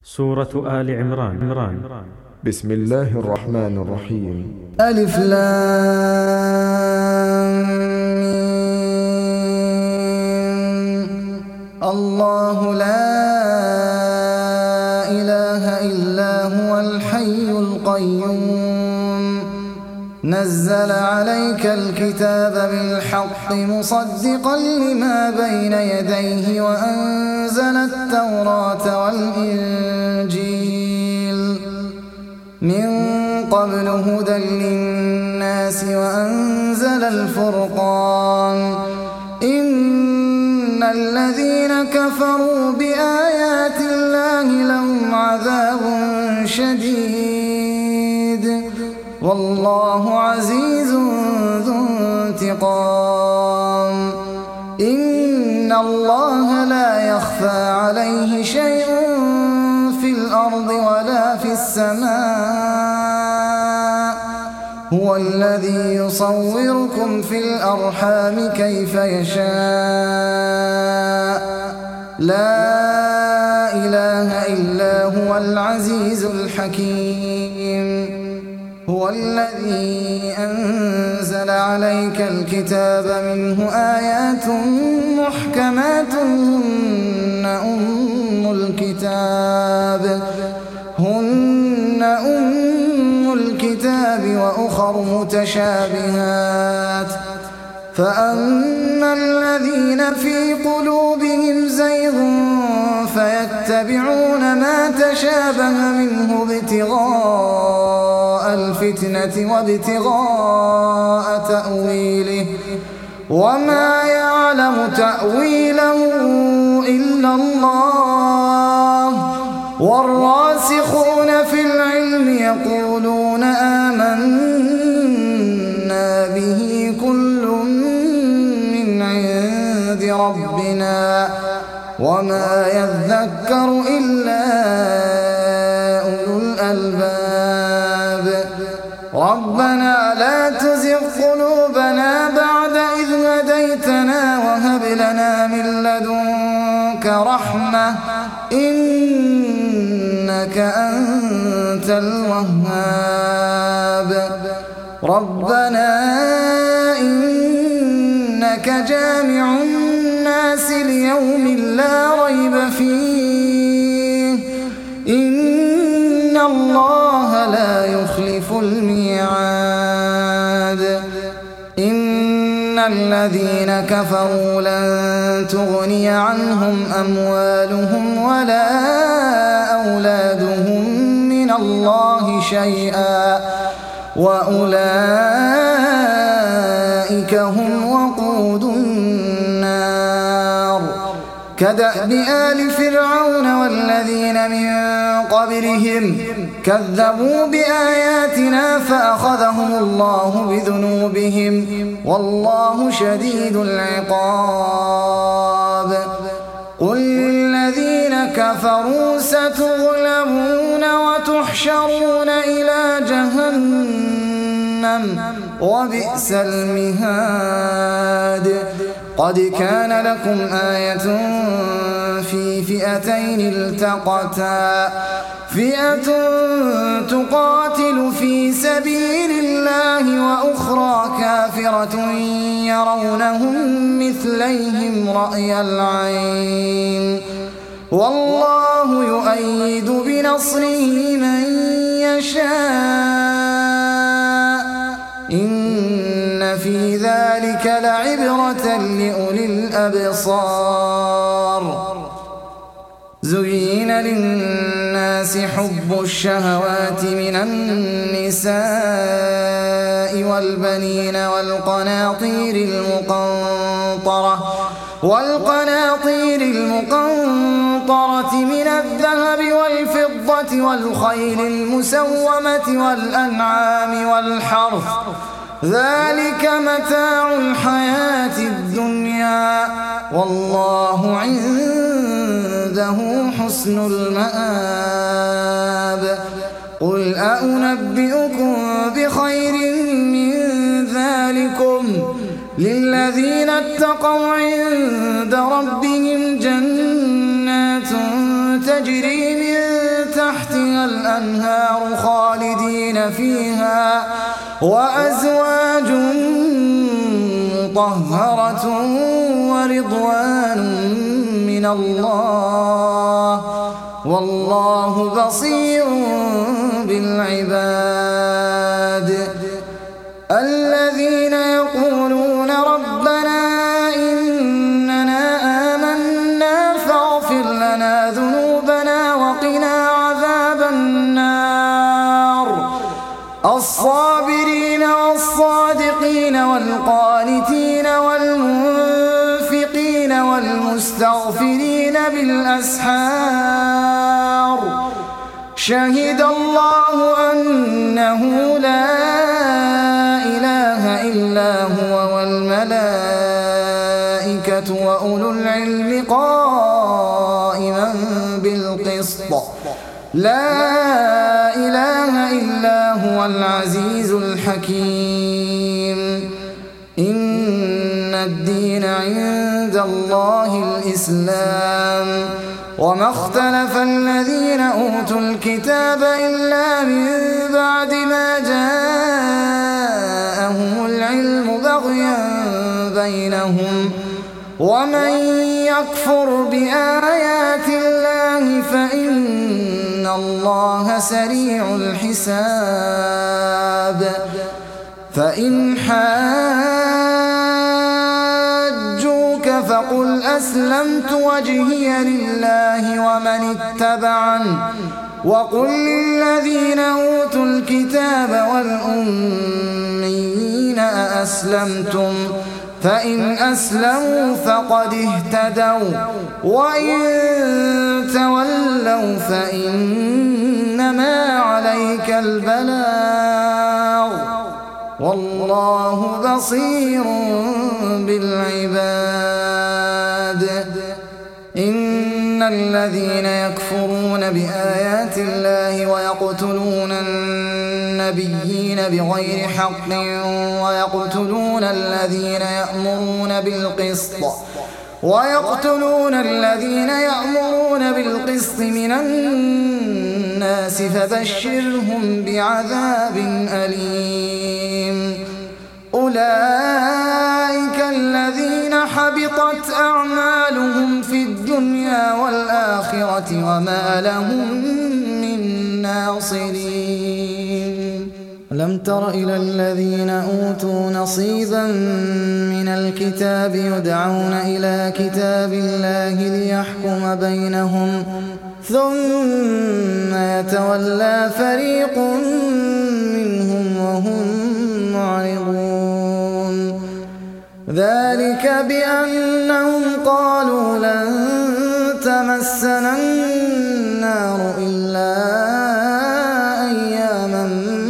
سورة آل عمران. بسم الله الرحمن الرحيم. ألف لام الله لا إله إلا هو الحي القيوم نزل عليك الكتاب بالحق مصدقا لما بين يديه وأنزل التوراة والإنجيل من قبل هدى للناس وأنزل الفرقان إن الذين كفروا بآيات الله لهم عذاب شديد والله عزيز ذو انتقام إن الله لا يخفى عليه شيء في الأرض ولا في السماء هو الذي يصوركم في الأرحام كيف يشاء لا إله إلا هو العزيز الحكيم هو الذي أنزل عليك الكتاب منه آيات محكمات هن أم الكتاب وأخر متشابهات فأما الذين في قلوبهم زيغ فيتبعون ما تشابه منه ابتغاء الفتنة وابتغاء تأويله وما يعلم تأويله إلا الله والراسخون في العلم يقولون آمنا به كل من عند ربنا وما يذكر إلا أولو الألباب ربنا لا تزغ قلوبنا بعد إذ هديتنا وهب لنا من لدنك رحمة إنك أنت الوهاب ربنا إنك جامع الناس ليوم لا ريب فيه إن الله لا يخلف الميعاد إن الذين كفروا لن تغني عنهم أموالهم ولا أولادهم من الله شيئا وأولئك هم وقود النار كدأب آل فرعون والذين من قبلهم كذبوا بآياتنا فأخذهم الله بذنوبهم والله شديد العقاب قل للذين كفروا ستغلبون وتحشرون إلى جهنم وبئس المهاد قد كان لكم آية في فئتين التقتا فئة تقاتل في سبيل الله وأخرى كافرة يرونهم مثليهم رأي العين والله يؤيد بنصره من يشاء إن في ذلك لعبرة لأولي الأبصار زين للناس حب الشهوات من النساء والبنين والقناطير المقنطرة من الذهب والفضة والخيل المسومة والأنعام والحرث ذلك متاع الحياة الدنيا والله عنده حسن المآب قل أنبئكم بخير من ذلكم للذين اتقوا عند ربهم جنات تجري من الأنهار خالدين فيها وأزواج مطهرة ورضوان من الله والله بصير بالعباد الذين يقولون ربنا إننا آمنا فاغفر لنا ذنوبنا وقنا عذاب النار الصابرين والصادقين والقانتين والمنفقين والمستغفرين بالأسحار شهد الله أنه لا إله إلا هو والملائكة وأولو العلم قائما بالقسط لا إله إلا هو العزيز الحكيم إن الدين عند الله الإسلام وما اختلف الذين أوتوا الكتاب إلا من بعد ما جاءهم العلم بغيا بينهم ومن يكفر بآيات الله فإن الله سريع الحساب فإن حاجوك فقل أسلمت وجهي لله ومن اتبعني وقل للذين أوتوا الكتاب والأميين أأسلمتم فإن أسلموا فقد اهتدوا وإن تولوا فإنما عليك البلاغ والله بصير بالعباد إن الذين يكفرون بآيات الله ويقتلون النبيين بغير حق ويقتلون الذين يأمرون بالقسط من الناس فبشرهم بعذاب أليم أولئك الذين حبطت أعمالهم في الدنيا والآخرة وما لهم من ناصرين ألم تر إلى الذين أوتوا نصيبا من الكتاب يدعون إلى كتاب الله ليحكم بينهم ثم يتولى فريق منهم وهم معرضون ذلك بأنهم قالوا لن تمسنا النار إلا أياما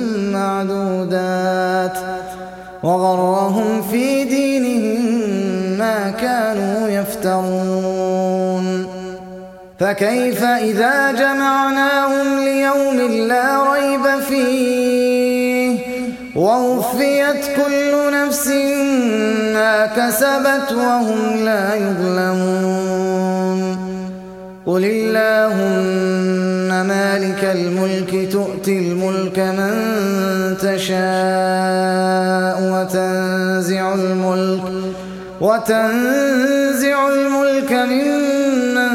معدودات وغرهم في دينهم ما كانوا يفترون فكيف إذا جمعناهم ليوم لا ريب فيه ووفيت كل نفس ما كسبت وهم لا يظلمون قل اللهم مالك الملك تؤتي الملك من تشاء وتنزع الملك ممن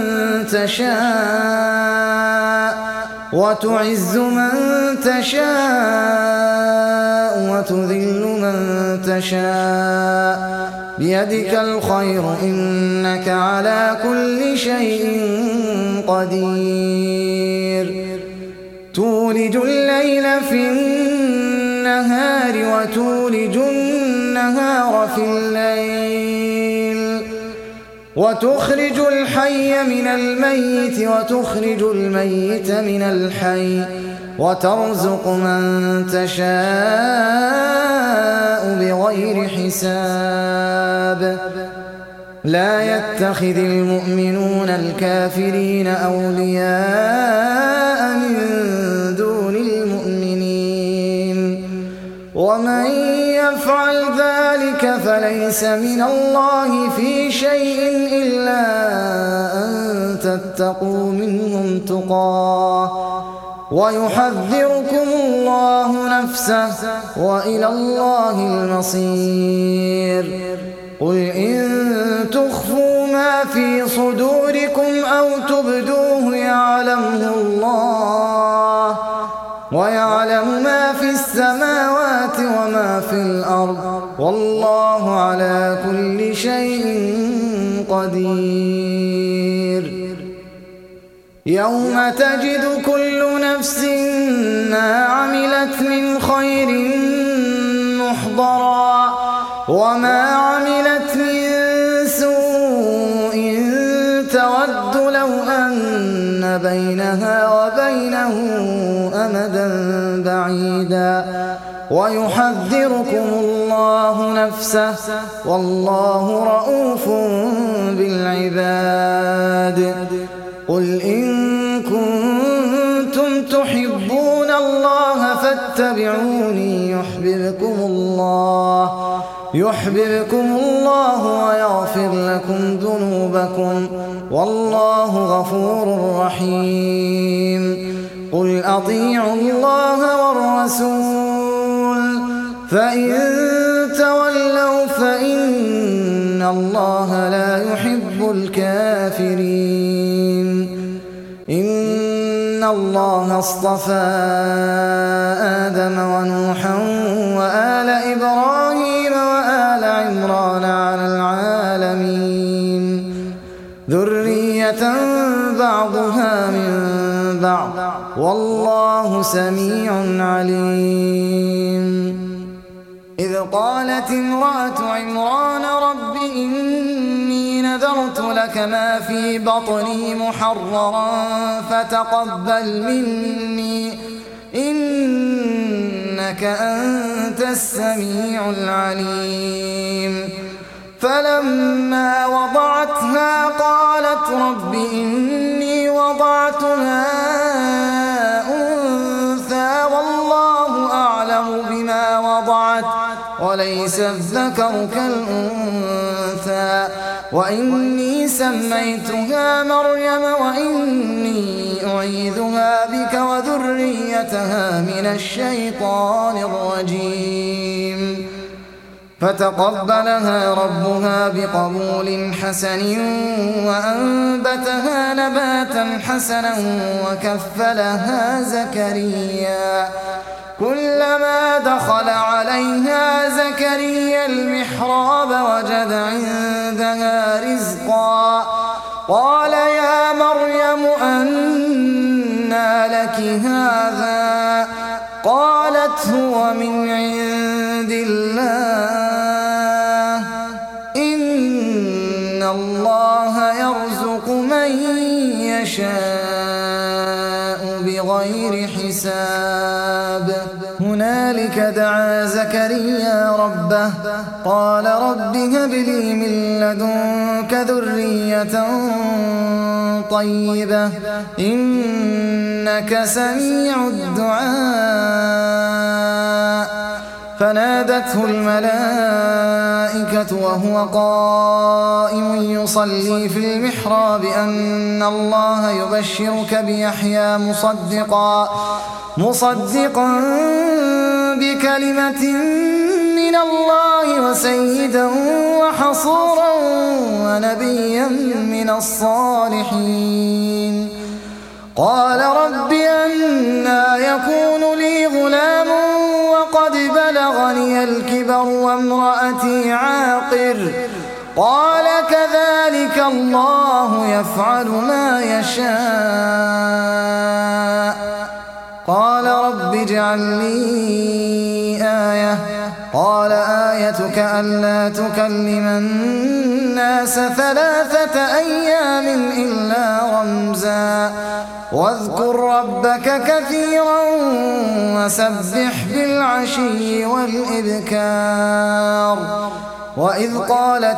تشاء وتعز من تشاء وتذل من تشاء بيدك الخير إنك على كل شيء قدير تولج الليل في النهار وتولج النهار في الليل وتخرج الحي من الميت وتخرج الميت من الحي وترزق من تشاء بغير حساب لا يتخذ المؤمنون الكافرين أولياء من دون المؤمنين ومن يفعل ذلك فليس من الله في شيء إلا أن تتقوا منهم تقاه ويحذركم الله نفسه وإلى الله المصير. قل إن تخفوا ما في صدوركم أو تبدوه يعلمه الله، ويعلم ما في السماوات وما في الأرض، والله على كل شيء قدير. يوم تجد كل نفس ما عملت من خير محضرا وما عملت من سوء تود لو أن بينها وبينه أمدا بعيدا، ويحذركم الله نفسه والله رءوف بالعباد. قل إن كنتم تحبون الله فاتبعوني يحببكم الله ويغفر لكم ذنوبكم، والله غفور رحيم. قل أطيعوا الله والرسول فإن تولوا فإن الله لا يحب الكافرين. إن الله اصطفى آدم ونوحا وآل إبراهيم وآل عمران على العالمين ذرية بعضها من بعض، والله سميع عليم. إذ قالت امرأة عمران رب إني نذرت لك ما في بطني محررا فتقبل مني إنك أنت السميع العليم. فلما وضعتها قالت رب إني وضعتها أنثى والله أعلم بما وضعت وليس الذكر كالأنثى وإني سميتها مريم وإني أعيذها بك وذريتها من الشيطان الرجيم. فتقبلها ربها بقبول حسن وأنبتها نباتا حسنا وكفلها زكريا. كلما دخل عليها زكريا المحراب وجد عندها رزقا قال يا مريم أنى لك هذا؟ قالت هو من عند الله إن الله يرزق من يشاء بغير حساب. هنالك دعا زكريا ربه قال رب هب لي من لدنك ذرية طيبة إنك سميع الدعاء. فنادته الملائكة وهو قائم يصلي في المحراب أن الله يبشرك بيحيى مصدقا بكلمة من الله وسيدا وحصورا ونبيا من الصالحين. قال رب أنى يكون لي غلام وقد بلغني الكبر وامرأتي عاقر؟ قال كذلك الله يفعل ما يشاء. قال رب اجعل لي آية. قال آيتك ألا تكلم الناس 3 أيام إلا رمزا واذكر ربك كثيرا وسبح بالعشي والإبكار. وإذ قالت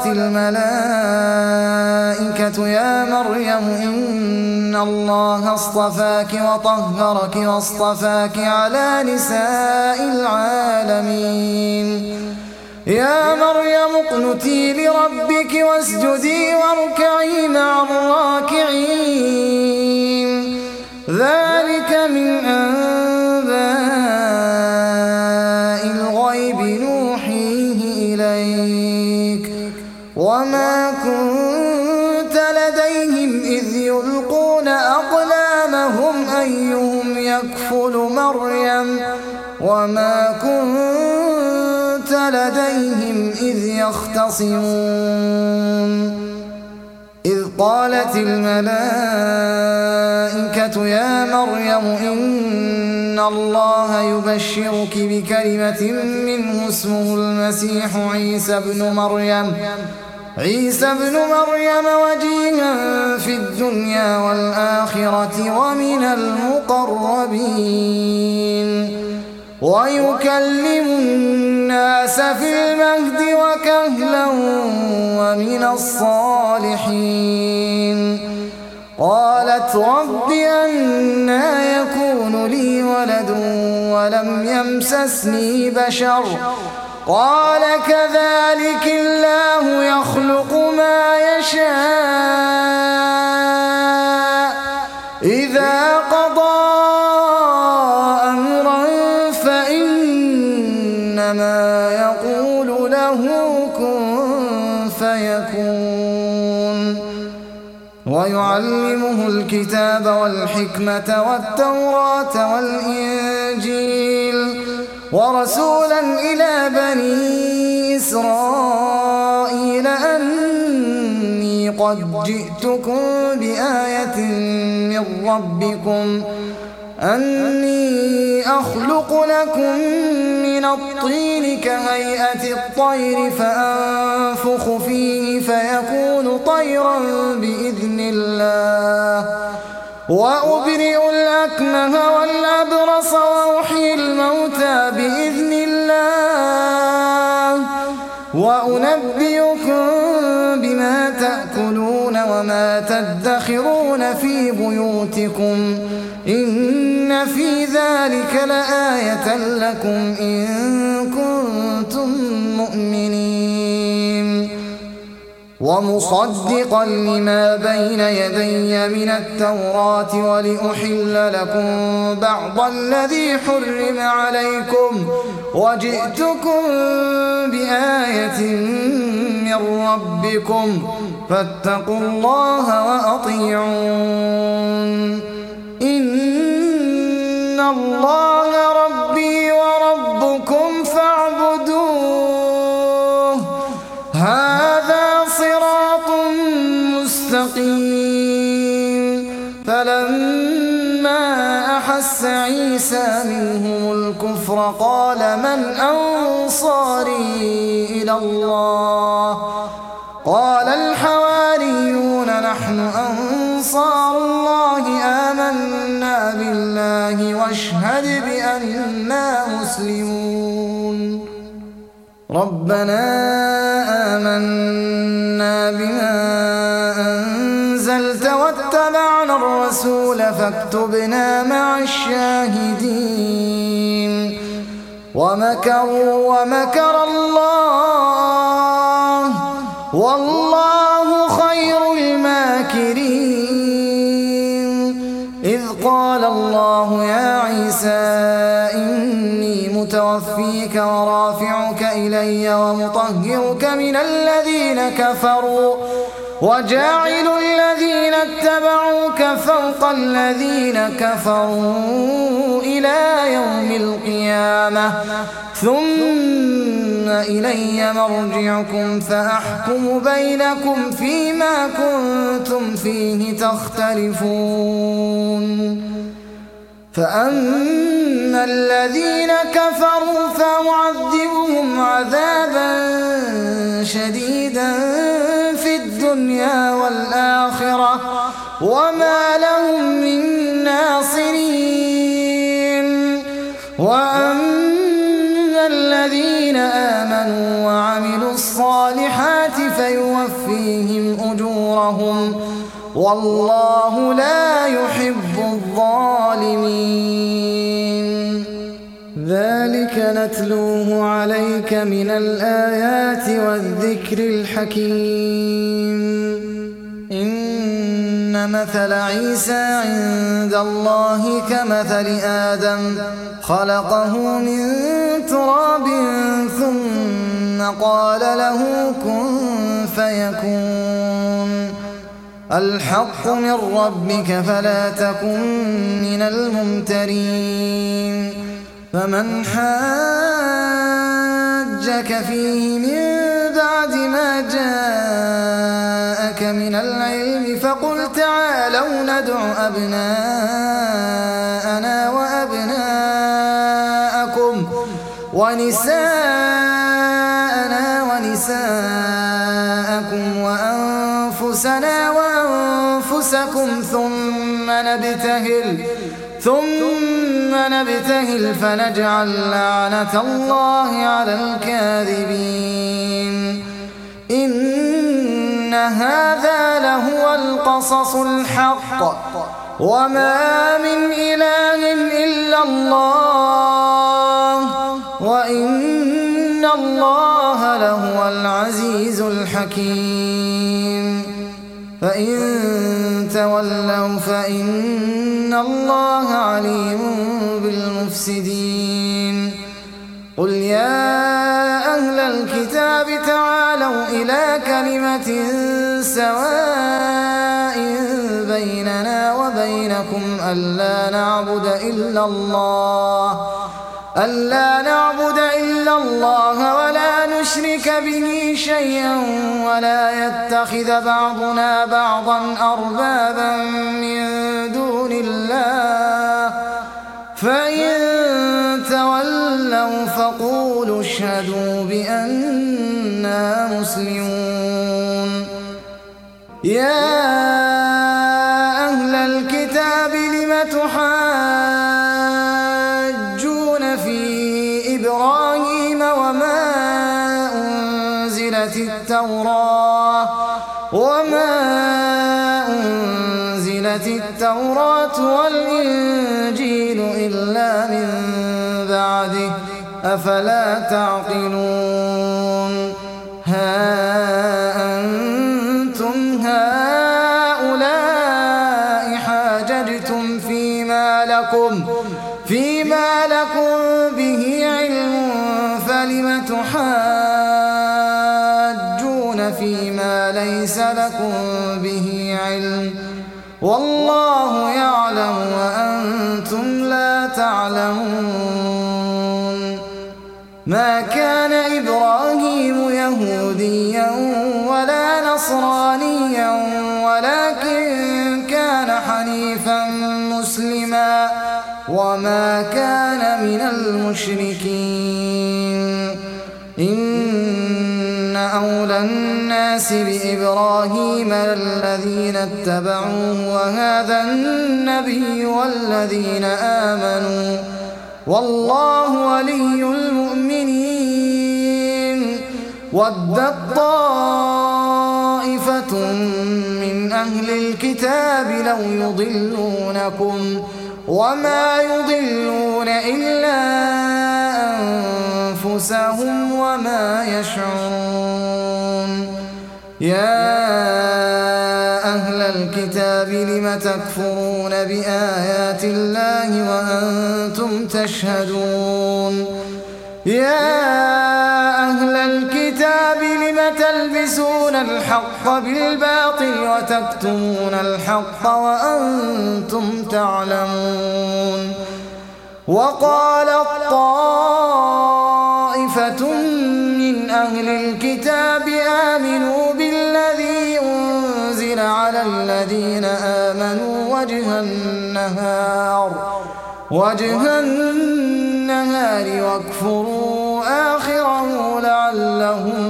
الملائكة يا مريم إن الله اصطفاك وطهرك واصطفاك على نساء العالمين. يا مريم اقنتي لربك واسجدي واركعي مع الراكعين. ذلك من أيهم يكفل مريم وما كنت لديهم إذ يختصمون إذ قالت الملائكة يا مريم إن الله يبشرك بكلمة منه اسمه المسيح عيسى ابن مريم وجيها في الدنيا والآخرة ومن المقربين ويكلم الناس في المهد وكهلا ومن الصالحين قالت رب أنى يكون لي ولد ولم يمسسني بشر قال كذلك الله يخلق ما يشاء إذا قضى أمرا فإنما يقول له كن فيكون ويعلمه الكتاب والحكمة والتوراة والإنجيل ورسولا إلى بني إسرائيل أني قد جئتكم بآية من ربكم أني أخلق لكم من الطين كهيئة الطير فأنفخ فيه فيكون طيرا بإذن الله وأبرئ الأكمه والأبرص وأحيي الموتى بإذن الله وأنبئكم بما تأكلون وما تدخرون في بيوتكم إن في ذلك لآية لكم إن كنتم مؤمنين ومصدقا لما بين يدي من التوراة ولأحل لكم بعض الذي حرم عليكم وجئتكم بآية من ربكم فاتقوا الله وأطيعون إن الله ربي وربكم فاعبدوه هذا صراط مستقيم فلما أحس عيسى منهم الكفر قال من أنصاري إلى الله قال الحواريون نحن أنصار الله آمنا بالله واشهد بأننا مسلمون ربنا آمنا بما أنزلت واتبعنا الرسول فاكتبنا مع الشاهدين ومكروا ومكر الله والله خير الماكرين إذ قال الله يا عيسى إني متوفيك ورافعك إلي ومطهرك من الذين كفروا وجاعل الذين اتبعوك فوق الذين كفروا إلى يوم القيامة ثم إلي مرجعكم فأحكم بينكم فيما كنتم فيه تختلفون فأما الذين كفروا فأعذبهم عذابا شديدا في الدنيا والآخرة وما لهم من ناصرين وأما الذين آمنوا وعملوا الصالحات فيوفيهم أجورهم والله لا يحب الظالمين ذلك نتلوه عليك من الآيات والذكر الحكيم إن مثل عيسى عند الله كمثل آدم خلقه من تراب ثم قال له كن فيكون الحق من ربك فلا تكن من الممترين فمن حاجك فيه من بعد ما جاءك من العلم فقل تعالوا ندع أبناءنا وأبناءكم ونساءنا ونساءكم وأنفسنا وأنفسكم ثم نبتهل فنجعل لعنة الله على الكاذبين إن هذا لهو القصص الحق وما من إله إلا الله وإن الله لهو العزيز الحكيم فإن تولوا فإن الله عليم بالمفسدين قل يا أهل الكتاب تعالوا إلى كلمة سواء بيننا وبينكم ألا نعبد إلا الله ولا نشرك به شيئا ولا يتخذ بعضنا بعضا أربابا من دون الله فإن تولوا فقولوا اشهدوا بأننا مسلمون يا أهل الكتاب لم تحاجون في إبراهيم وما أنزلت التوراة والإنجيل إلا من بعده أفلا تعقلون ها أنتم هؤلاء حاججتم فيما لكم به علم فلم تحاجون فيما ليس لكم به علم والله يعلم وأنتم لا تعلمون ما كان إبراهيم يهوديا ولا نصرانيا ولكن كان حنيفا مسلما وما كان من المشركين إن أولى الناس بإبراهيم الذين اتبعوه وهذا النبي والذين آمنوا والله ولي المؤمنين ودت طائفة من أهل الكتاب لو يضلونكم وما يضلون إلا أنفسهم وما يشعرون يا أهل الكتاب لم تكفرون بآيات الله وأنتم تشهدون يا أهل الكتاب لم تلبسون الحق بالباطل وتكتمون الحق وأنتم تعلمون وقالت طائفة من أهل الكتاب آمنوا بالذي أنزل على الذين آمنوا وجه النهار واكفروا آخره لعلهم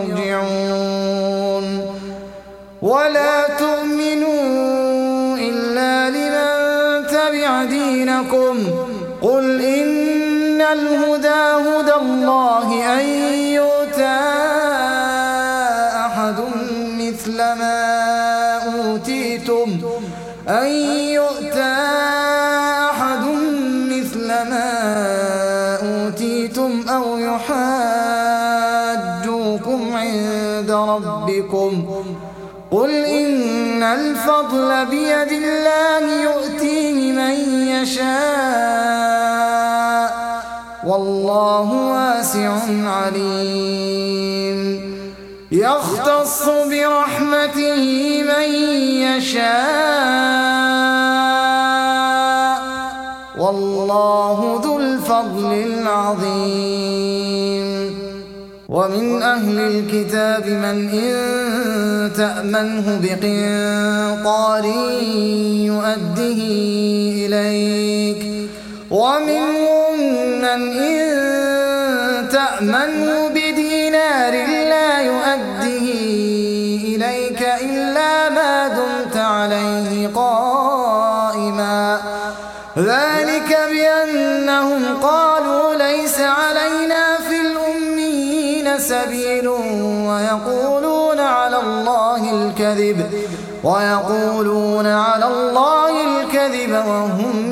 يرجعون ولا تؤمنوا إلا لمن تبع دينكم قل إن الهدى هدى الله أن يؤتى أحد مثل ما أوتيتم أو يحاجوكم عند ربكم قل إن الفضل بيد الله يؤتيه من يشاء والله واسع عليم يختص برحمته من يشاء والله ذو الفضل العظيم ومن أهل الكتاب من إن تأمنه بقنطار يؤده إليك ومنهم من إن تأمنه بدينار لا يؤده إليك إلا ما دمت عليه قائما ذلك بأنهم قالوا ليس علينا في الأميين سبيل ويقولون على الله الكذب وهم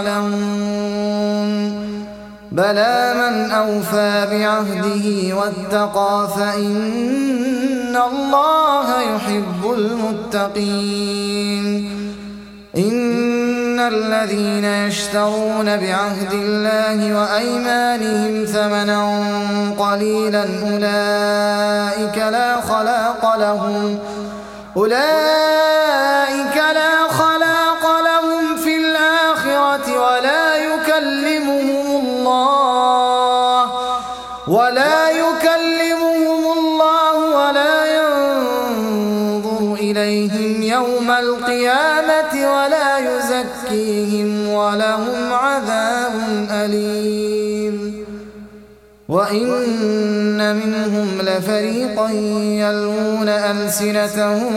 يعلمون بلى من أوفى بعهده واتقى فإن الله يحب المتقين إن الذين يشترون بعهد الله وأيمانهم ثمنا قليلا أولئك لا خلاق لهم في الآخرة ولا يكلمهم الله ولا ينظر إليهم يوم القيامة ولا يزكيهم ولهم عذاب أليم وإن منهم لفريقا يلوون ألسنتهم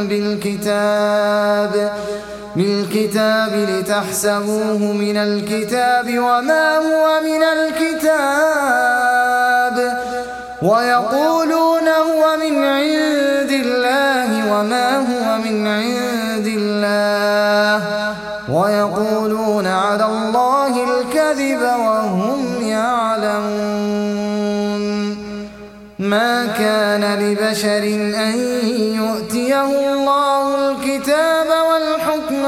بالكتاب لتحسبوه من الكتاب وما هو من الكتاب ويقولون هو من عند الله وما هو من عند الله ويقولون على الله الكذب وهم يعلمون ما كان لبشر أن يؤتيه الله الكتاب والحكم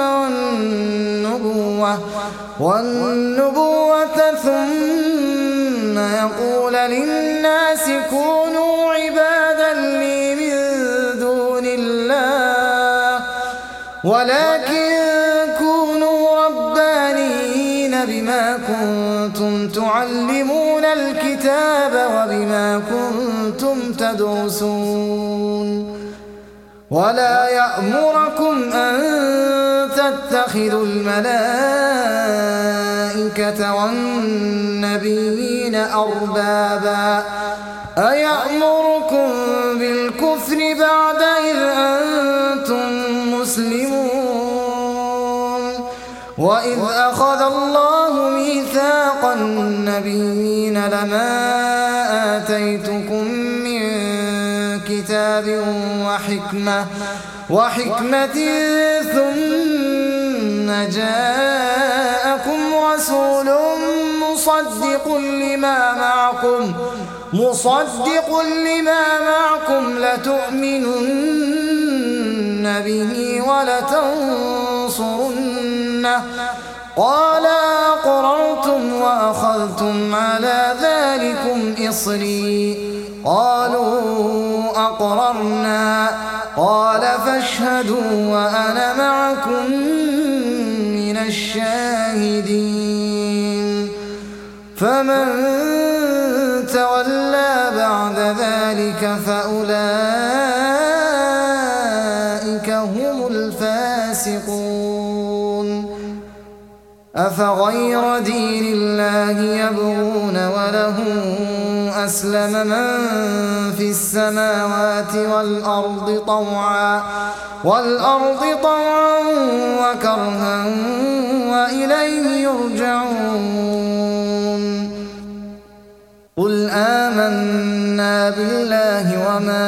والنبوة ثم يقول للناس كونوا عبادا لي من دون الله ولكن كونوا ربانيين بما كنتم تعلمون الكتاب وبما كنتم تدرسون ولا يأمركم أن تتخذوا الملائكة والنبيين أربابا أيأمركم بالكفر بعد إذ أنتم مسلمون وإذ أخذ الله ميثاق النبيين لما آتيتكم من كتاب وحكمة ثم جاءكم رسول مصدق لما معكم لتؤمنن به ولتنصرنه قال أقررتم وأخذتم على ذلكم إصري قالوا أقررنا قال فاشهدوا وأنا معكم من الشاهدين فمن تولى بعد ذلك فأولئك هم الفاسقون أفغير دين الله يبغون وله أسلم من في السماوات والأرض طوعا وكرها وإليه يرجعون قل آمنا بالله وما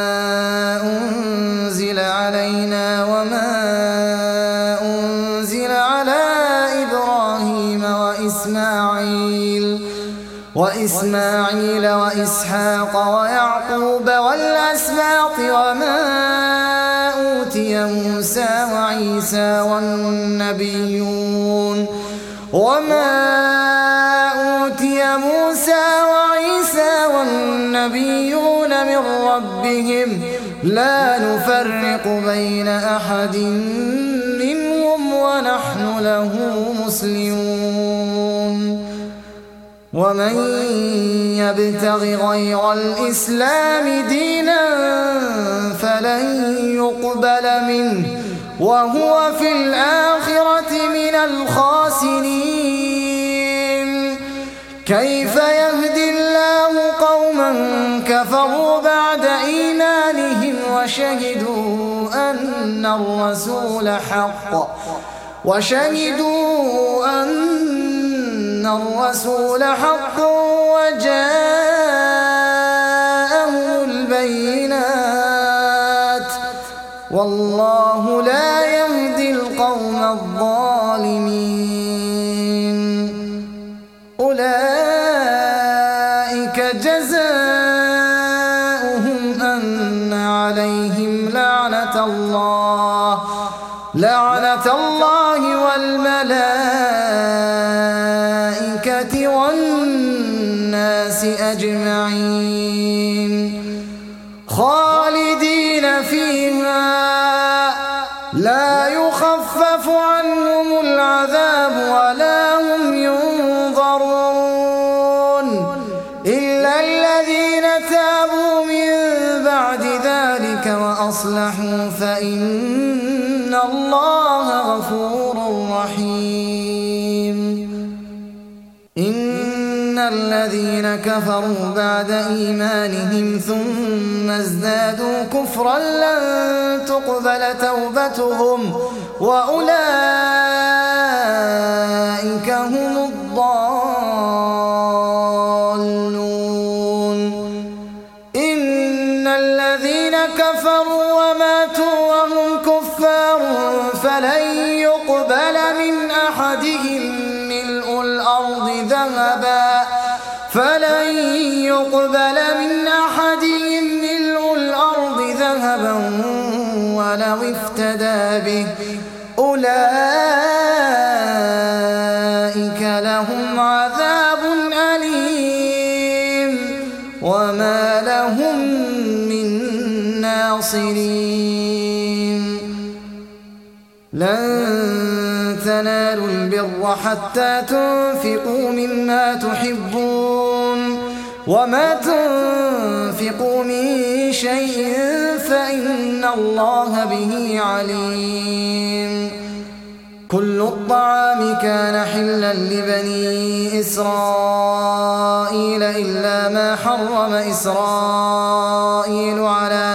أنزل علينا وما أنزل على إبراهيم وإسماعيل وإسحاق ويعقوب والأسباط وما أوتي موسى وعيسى والنبيون من ربهم لا نفرق بين أحد منهم ونحن له مسلمون ومن يبتغ غير الإسلام دينا فلن يقبل منه وهو في الآخرة من الخاسرين كيف يهدي الله قوما كفروا بعد إيمانهم وشهدوا أن الرسول حق وجاءهم البينات والله لا يهدي القوم الظالمين أولئك جزاؤهم أن عليهم لعنة الله والملائكة والناس أجمعين خالدين فيها لا يخفف عنهم العذاب ولا هم ينظرون إلا الذين تابوا من بعد ذلك وأصلحوا فإن الله غفور رحيم إن الذين كفروا بعد إيمانهم ثم ازدادوا كفرا لن تقبل توبتهم وأولئك هم الضالون إن الذين كفروا وماتوا وهم كفار فلن يقبل من أحدهم ملء الأرض ذهبا ولو افتدى به أولئك لهم عذاب أليم وما لهم من ناصرين لن تنالوا البر حتى تنفقوا مما تحبون وما تنفقوا من شيء فإن الله به عليم كل الطعام كان حلا لبني إسرائيل إلا ما حرم إسرائيل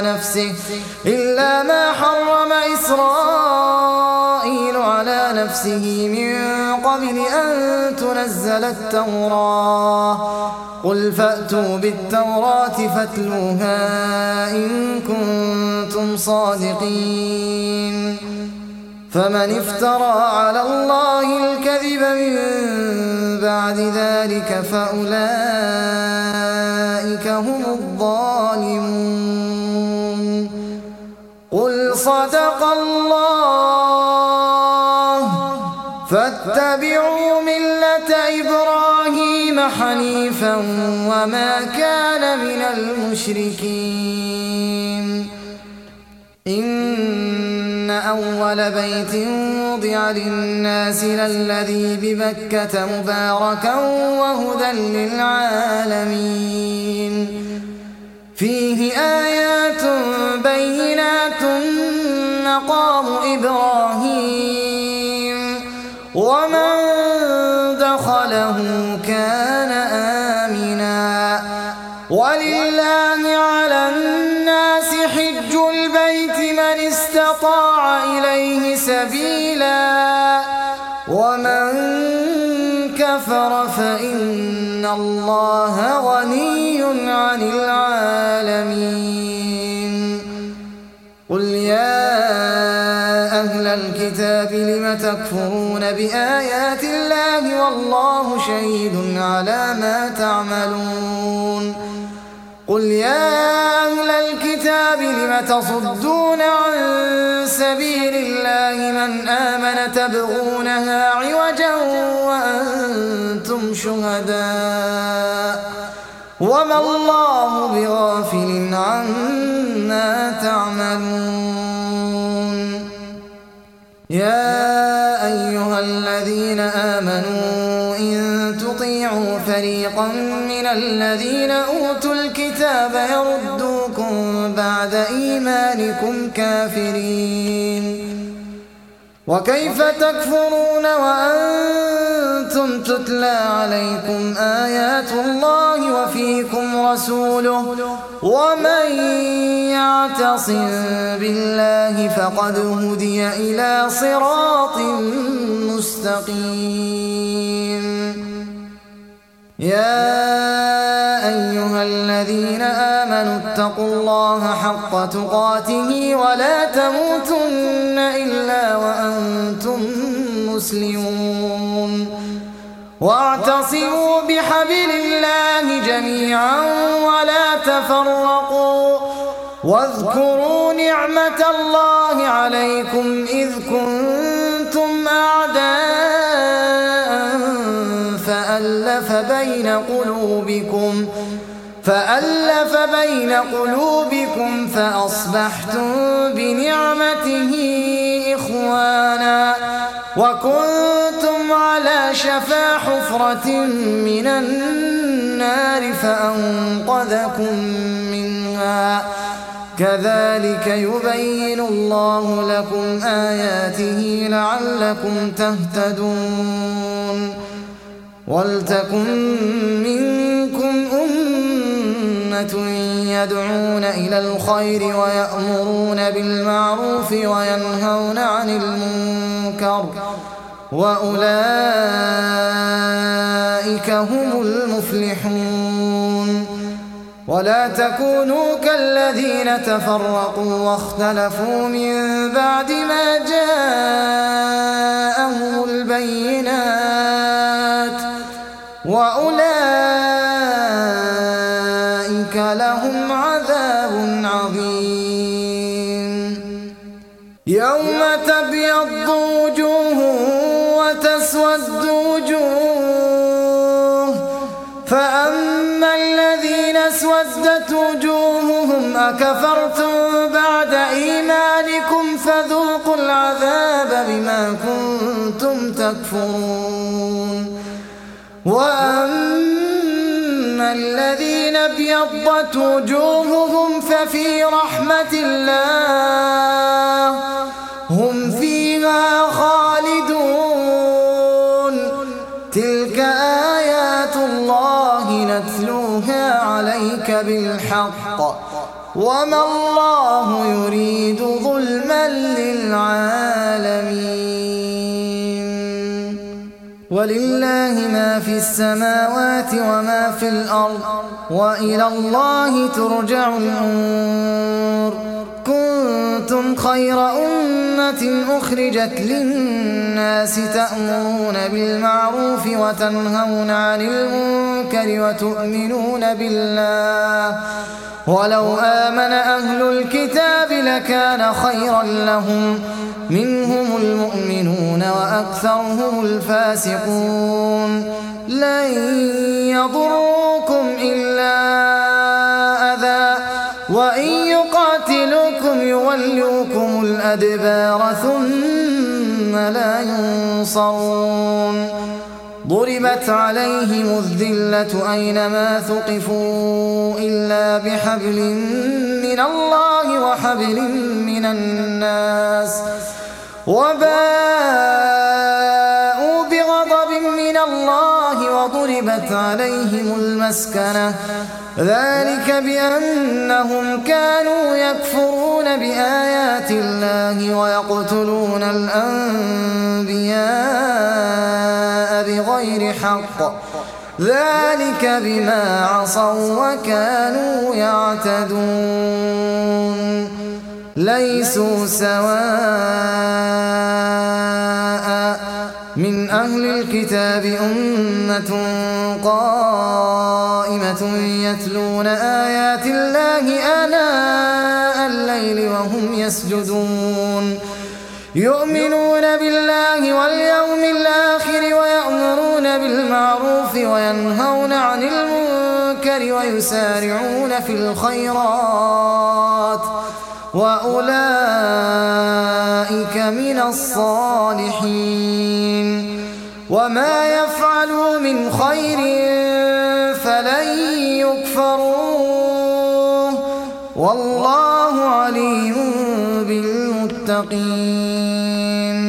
على نفسه من قبل أن تنزل التوراة قل فأتوا بالتوراة فاتلوها إن كنتم صادقين فمن افترى على الله الكذب من بعد ذلك فأولئك هم الظالمون قل صدق الله فاتبعوا ملة إبراهيم حنيفا وما كان من المشركين إن أول بيت وضع للناس للذي ببكة مباركا وهدى للعالمين فيه آيات بينات مقام إبراهيم ومن دخله كان آمنا ولله على الناس حج البيت من استطاع إليه سبيلا ومن كفر فإن الله غني عن العالمين قل يا أهل الكتاب لم تكفرون بآيات الله والله شهيد على ما تعملون قل يا أهل الكتاب لم تصدون عن سبيل الله من آمن تبغونها عوجا وأنتم شهداء وما الله بغافل عما تعملون. يا أيها الذين آمنوا إن تطيعوا فريقا من الذين أوتوا الكتاب يردوكم بعد إيمانكم كافرين. وكيف تكفرون وأنتم تتلى عليكم آيات الله وفيكم رسوله ومن يعتصم بالله فقد هدي إلى صراط مستقيم. يا أيها الذين آمنوا اتقوا الله حق تقاته ولا تموتن إلا وأنتم مسلمون. واعتصموا بحبل الله جميعا ولا تفرقوا. واذكروا نعمة الله عليكم إذ كنتم أعداء فألف بين قلوبكم فأصبحتم بنعمته إخوانا وكنتم على شفا حفرة من النار فأنقذكم منها. كذلك يبين الله لكم آياته لعلكم تهتدون. ولتكن منكم أمة يدعون إلى الخير ويأمرون بالمعروف وينهون عن المنكر وأولئك هم المفلحون. ولا تكونوا كالذين تفرقوا واختلفوا من بعد ما جاءهم البينات وأولئك لهم عذاب عظيم. يوم تبيض وجوه وتسود وجوه فأما الذين اسودت وجوههم أكفرتم بعد إيمانكم فذوقوا العذاب بما كنتم تكفرون. وأما الذين ابيضت وجوههم ففي رحمة الله هم فيها خالدون. تلك آيات الله نتلوها عليك بالحق وما الله يريد ظلما للعالمين. ولله ما في السماوات وما في الأرض وإلى الله ترجع الأمور. كنتم خير أمة أخرجت للناس تأمرون بالمعروف وتنهون عن المنكر وتؤمنون بالله ولو آمن أهل الكتاب لكان خيرا لهم منهم المؤمنون وأكثرهم الفاسقون. لن يضروكم إلا أذى وإن يقاتلوكم يولوكم الأدبار ثم لا ينصرون. ضربت عليهم الذلة أينما ثقفوا إلا بحبل من الله وحبل من الناس وباءوا بغضب من الله وضربت عليهم المسكنة ذلك بأنهم كانوا يكفرون بآيات الله ويقتلون الأنبياء بغير حق ذلك بما عصوا وكانوا يعتدون. ليسوا سواء من أهل الكتاب أمة قائمة يتلون آيات الله آناء الليل وهم يسجدون يؤمنون بالله واليوم الآخر ويأمرون بالمعروف وينهون عن المنكر المنكر ويسارعون في الخيرات وأولئك من الصالحين وما يفعلوا من خير فلن يكفروه والله عليم بالمتقين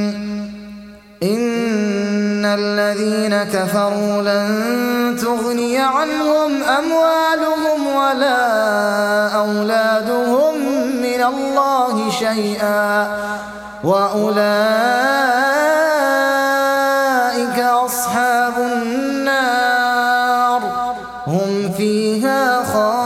إن الذين كفروا لن تغني عنهم أموالهم ولا أولادهم من الله شيئا وأولئك أصحاب النار هم فيها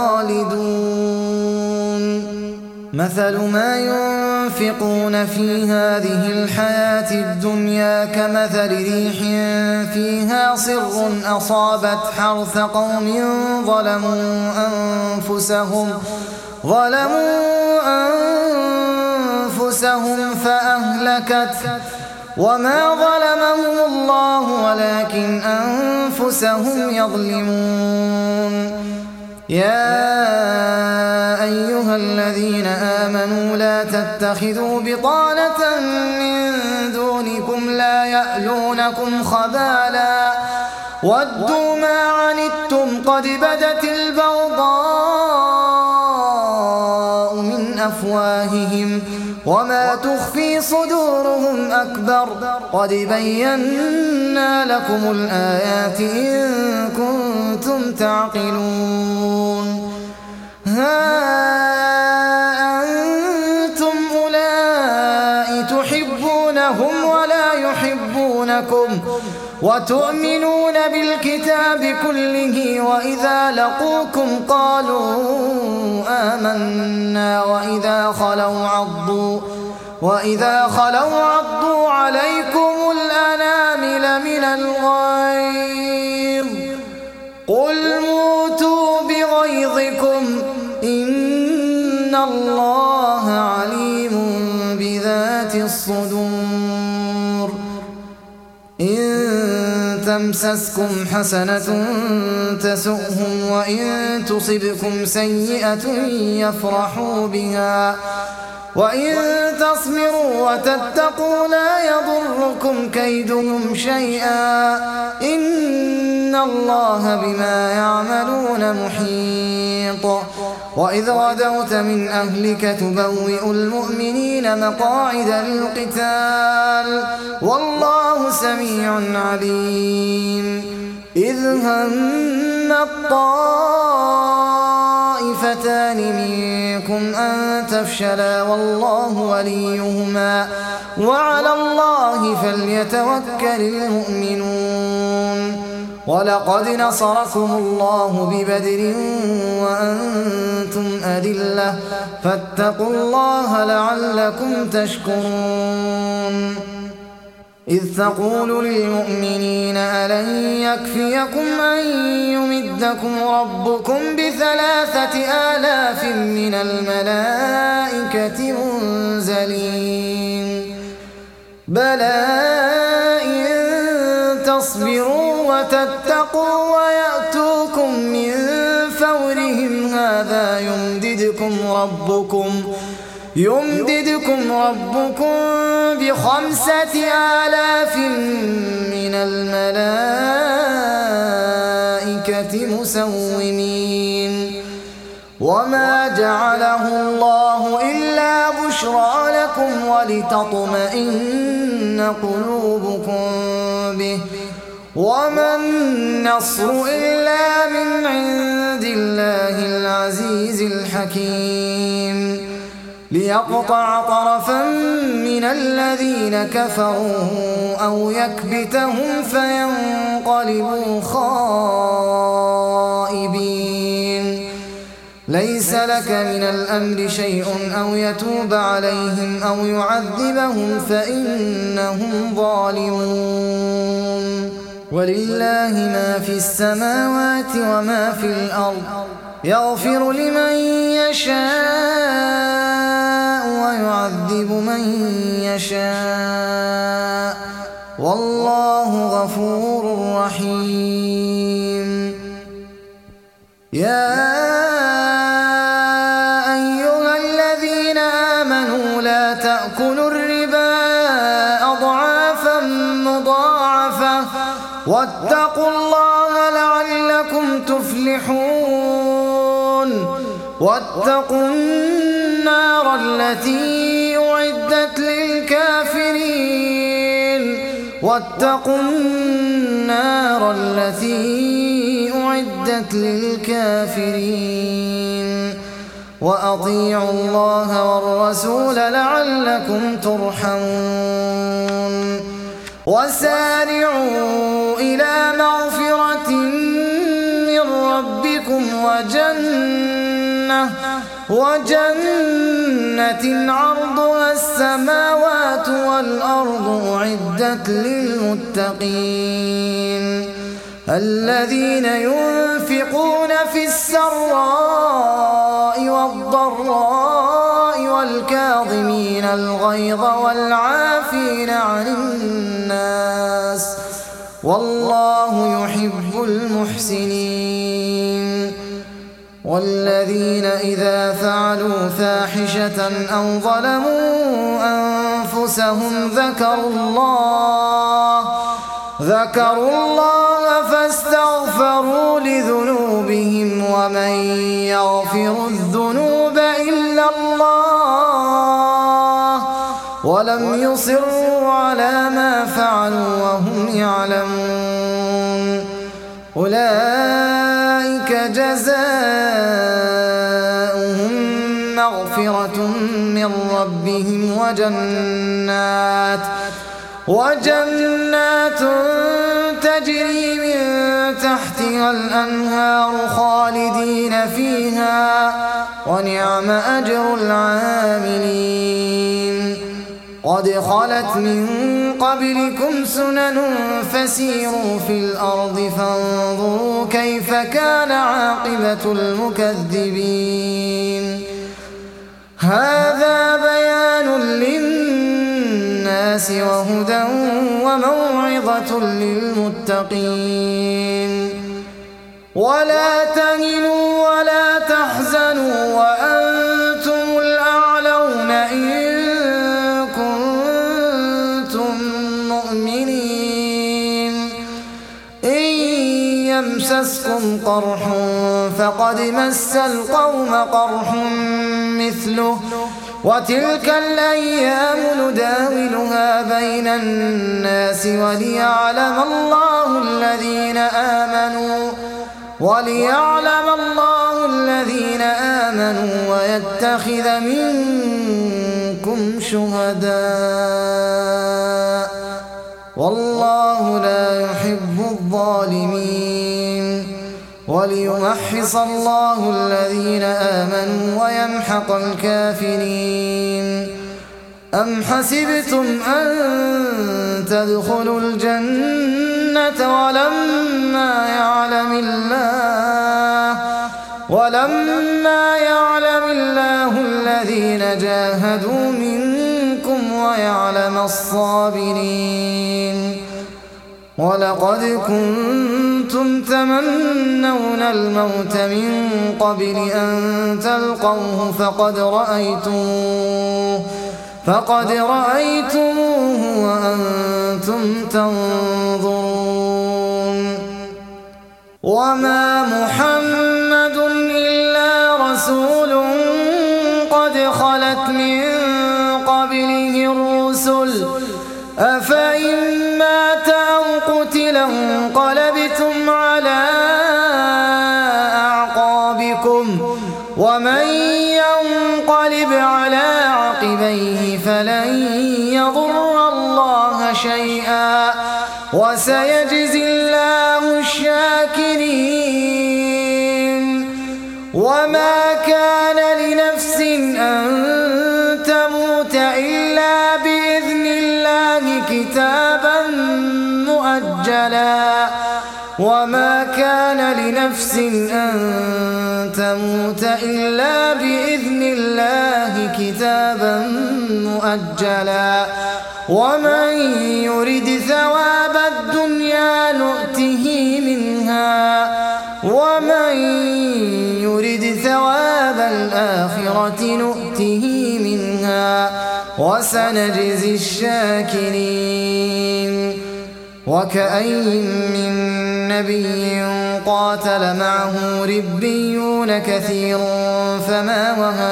خالدون مثل ما ينفقون في هذه الحياة الدنيا كمثل ريح فيها صر أصابت حرث قوم ظلموا أنفسهم فأهلكت وما ظلمهم الله ولكن أنفسهم يظلمون يا أيها الذين آمنوا لا تتخذوا بطانة من دونكم لا يألونكم خبالا ودوا ما عنتم قد بدت البغضاء من أفواههم وما تخفي صدورهم أكبر قد بينا لكم الآيات إن كنتم تعقلون ها أنتم أولئك تحبونهم ولا يحبونكم وتؤمنون بالكتاب كله وإذا لقوكم قالوا آمنا وإذا خلوا عضوا عليكم الأنامل من الغيظ قل موتوا بغيظكم إن الله عليم بذات الصدور إن تمسسكم حسنة تسؤهم وإن تصبكم سيئة يفرحوا بها وإن تصبروا وتتقوا لا يضركم كيدهم شيئا إن الله بما يعملون محيط وإذ غدوت من أهلك تبوئ المؤمنين مقاعد للقتال والله سميع عليم إذ هم الطائفتان منكم أن تفشلا والله وليهما وعلى الله فليتوكل المؤمنون ولقد نصركم الله ببدر وأنتم أذلة فاتقوا الله لعلكم تشكرون إذ تقول للمؤمنين ألن يكفيكم أن يمدكم ربكم ب3,000 من الملائكة منزلين بلى إن تصبروا وتتقوا ويأتوكم من فورهم هذا يمددكم ربكم ب5,000 من الملائكة مسومين وما جعله الله إلا بشرى لكم ولتطمئن قلوبكم به وما النصر إلا من عند الله العزيز الحكيم ليقطع طرفا من الذين كفروا أو يكبتهم فينقلبوا خائبين ليس لك من الأمر شيء أو يتوب عليهم أو يعذبهم فإنهم ظالمون ولله ما في السماوات وما في الأرض يغفر لمن يشاء ويعذب من يشاء والله غفور رحيم يا أيها الذين آمنوا لا تأكلوا الربا أضعافا مضاعفة واتقوا الله لعلكم تفلحون واتقوا النار التي أعدت للكافرين واتقوا النار التي أعدت للكافرين وأطيعوا الله والرسول لعلكم ترحمون وسارعوا إلى مغفرة من ربكم وجنة عرضها السماوات والأرض أعدت للمتقين الذين ينفقون في السراء والضراء والكاظمين الغيظ والعافين عن الناس والله يحب المحسنين والذين إذا فعلوا فاحشة أو ظلموا أنفسهم ذكروا الله فاستغفروا لذنوبهم ومن يغفر الذنوب إلا الله ولم يصروا على ما فعلوا وهم يعلمون أولئك جزاؤهم مغفرة من ربهم وجنات تجري من تحتها الأنهار خالدين فيها ونعم أجر العاملين قد خلت من قبلكم سنن فسيروا في الأرض فانظروا كيف كان عاقبة المكذبين هذا بيان للناس وهدى وموعظة للمتقين ولا تهنوا ولا تحزنوا وأنتم الأعلون إن كنتم مؤمنين إن يمسسكم قرح فقد مس القوم قرح مثله وتلك الأيام نداولها بين الناس وليعلم الله الذين آمنوا ويتخذ منكم شهداء والله لا يحب الظالمين وليمحص الله الذين آمنوا ويمحق الكافرين أم حسبتم أن تدخلوا الجنة ولما يعلم الله الذين جاهدوا منكم ويعلم الصابرين ولقد كنتم تمنون الموت من قبل أن تلقوه فقد رأيتموه وأنتم تنظرون وما محمد إلا رسول قد خلت من قبله الرسل أفإن مات أو قتل انقلبتم على أعقابكم ومن ينقلب على عقبيه فلن يضر الله شيئا وسيجزي الله الشاكرين وما كان لنفس أن تموت إلا بإذن الله كتابا مؤجلا وما كان لنفس أن تموت إلا بإذن الله كتابا مؤجلا ومن يرد ثواب الدنيا نؤته منها ومن الآخرة نؤته منها وسنجزي الشاكرين. وكأين من نبي قاتل معه ربيون كثير فما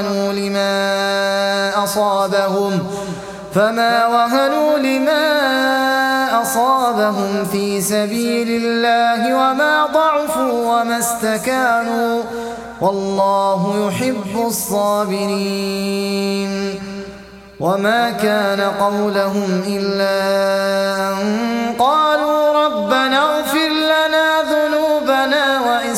وهنوا لما أصابهم في سبيل الله وما ضعفوا وما استكانوا والله يحب الصابرين. وما كان قولهم إلا أن قالوا ربنا اغفر لنا ذنوبنا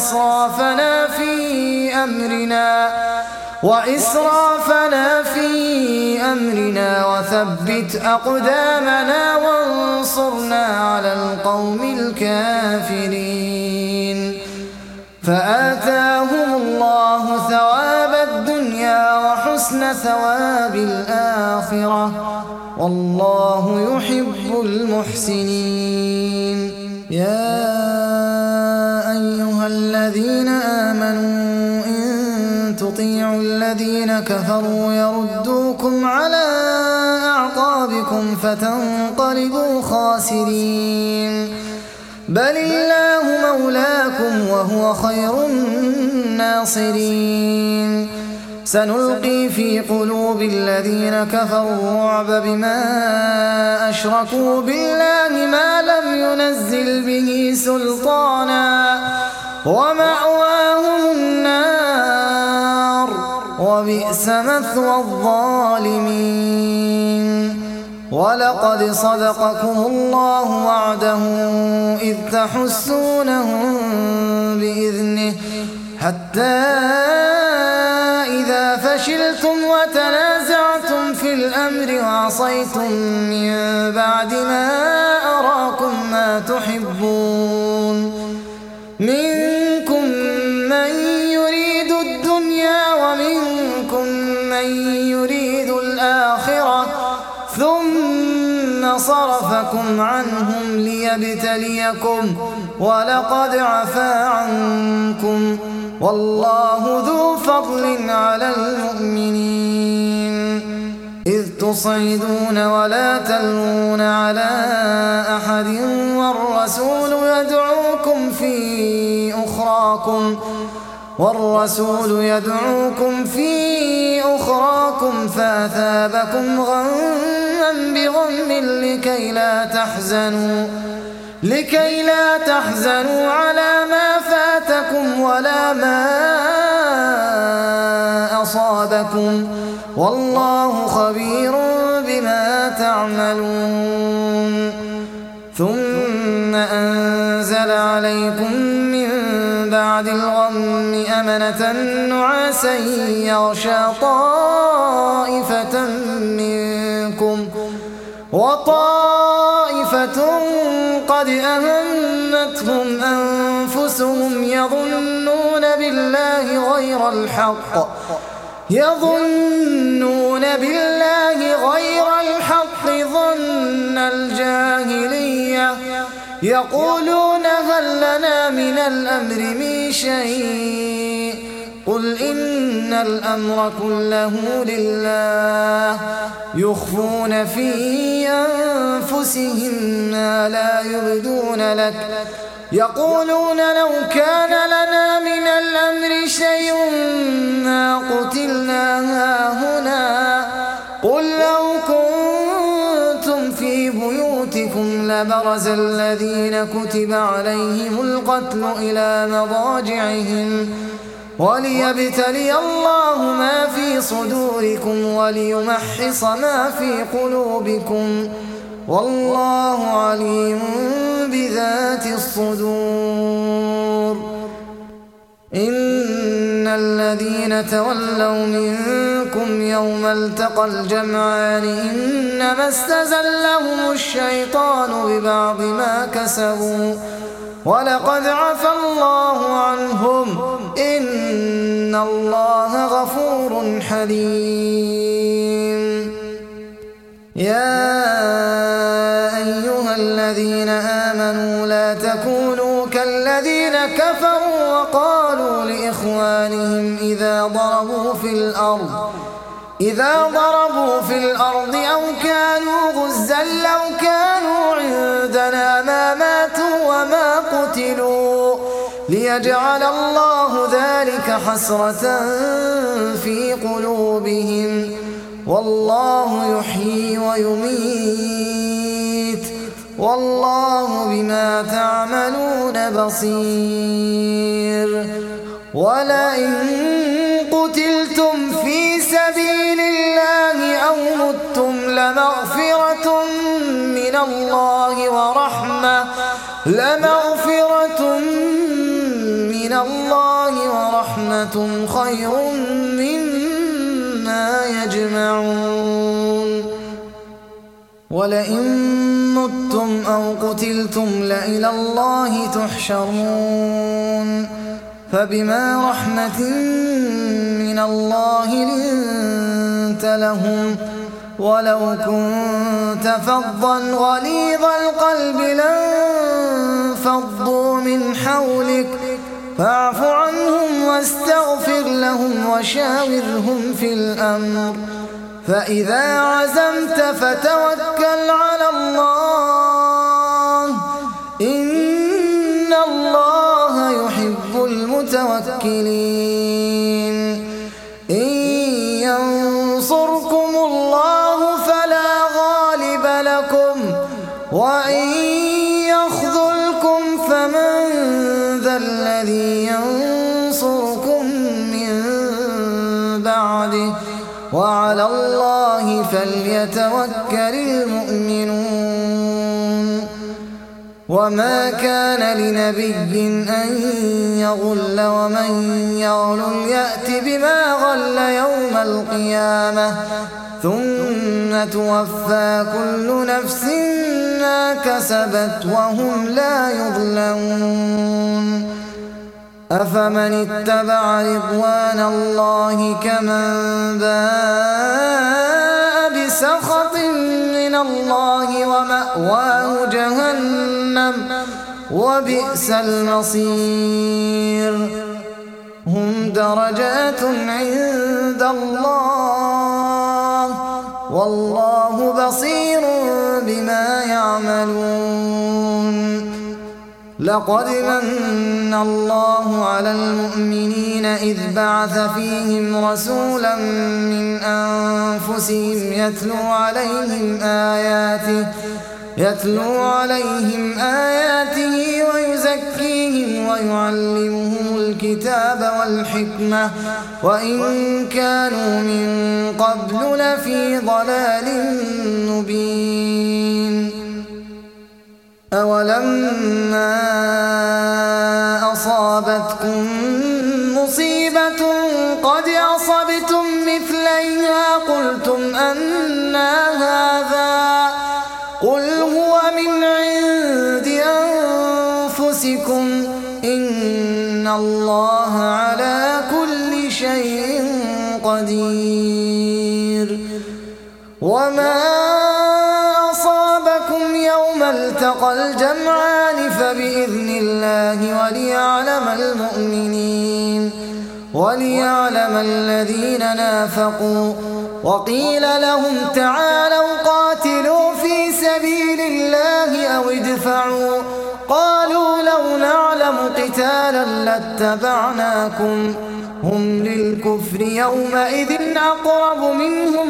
وإسرافنا في أمرنا وثبت أقدامنا وانصرنا على القوم الكافرين. فآتاهم الله ثواب الدنيا وحسن ثواب الآخرة والله يحب المحسنين. يا أيها الذين آمنوا إن تطيعوا الذين كفروا يردوكم على أعقابكم فتنقلبوا خاسرين. بل الله مولاكم وهو خير الناصرين. سنلقي في قلوب الذين كفروا الرعب بما أشركوا بالله ما لم ينزل به سلطانا ومأواهم النار وبئس مثوى الظالمين. ولقد صدقكم الله وعده إذ تحسونهم بإذنه حتى إذا فشلتم وتنازعتم في الأمر وعصيتم من بعد ما أراكم ما تحبون منكم من يريد الدنيا ومنكم من يريد الآخرة ثم صرفكم عنهم ليبتليكم ولقد عفا عنكم والله ذو فضل على المؤمنين. إذ تصعدون ولا تلوون على أحد والرسول يدعوكم في أخراكم فأثابكم غما بغم لكي لا تحزنوا على ما فاتكم ولا ما أصابكم والله خبير بما تعملون. ثم أنزل عليكم من بعد الغم أمنة نعاسا يغشى طائفة منكم وطائفة قد أهمتهم أنفسهم يظنون بالله غير الحق ظن الجاهلية يقولون هل لنا من الأمر من شيء قل إن الأمر كله لله يخفون في أنفسهم ما لا يبدون لك يقولون لو كان لنا من الأمر شيء ما قتلنا هاهنا قل لو كنتم في بيوتكم لبرز الذين كتب عليهم القتل إلى مضاجعهم وليبتلي الله ما في صدوركم وليمحص ما في قلوبكم والله عليم بذات الصدور. إن الذين تولوا منكم يوم التقى الجمعان إنما استزلهم الشيطان ببعض ما كسبوا ولقد عفا الله عنهم إن الله غفور حليم. يا أيها الذين آمنوا لا تكونوا كالذين كفروا وقالوا لإخوانهم إذا ضربوا في الأرض أو كانوا غزا لو كانوا عندنا ما ماتوا وما قتلوا ليجعل الله ذلك حسرة في قلوبهم والله يحيي ويميت والله بما تعملون بصير. ولئن قتلتم في سبيل الله أو متم لمغفرة من الله ورحمة خير مما يجمعون. ولئن متم أو قتلتم لإلى الله تحشرون. فبما رحمة من الله لنت لهم ولو كنت فظا غليظ القلب لانفضوا من حولك فاعف عنهم واستغفر لهم وشاورهم في الأمر فإذا عزمت فتوكل على الله إن الله يحب المتوكلين. إن ينصركم الله فلا غالب لكم وإن يخذلكم فمن ذا الذي ينصركم من بعده وعلى الله فليتوكل المؤمنون. وما كان لنبي أن يغل ومن يغل يأت بما غل يوم القيامة ثم توفى كل نفس ما كسبت وهم لا يظلمون. أفمن اتبع رضوان الله كمن باء بسخط من الله ومأواه جهنم وبئس المصير. هم درجات عند الله والله بصير بما يعملون. لقد من الله على المؤمنين إذ بعث فيهم رسولا من أنفسهم يتلو عليهم آياته ويزكيهم ويعلمهم الكتاب والحكمة وإن كانوا من قبل لفي ضلال مبين. أولما أصابتكم مصيبة قد أصبتم مثليها قلتم أنى هذا قل هو من عند أنفسكم إن الله على كل شيء قدير. وما أصابكم يوم التقى الجمعان فبإذن الله وليعلم الذين نافقوا. وقيل لهم تعالوا قاتلوا في سبيل الله أو ادفعوا قالوا لو نعلم قتالا لاتبعناكم هم للكفر يومئذ أقرب منهم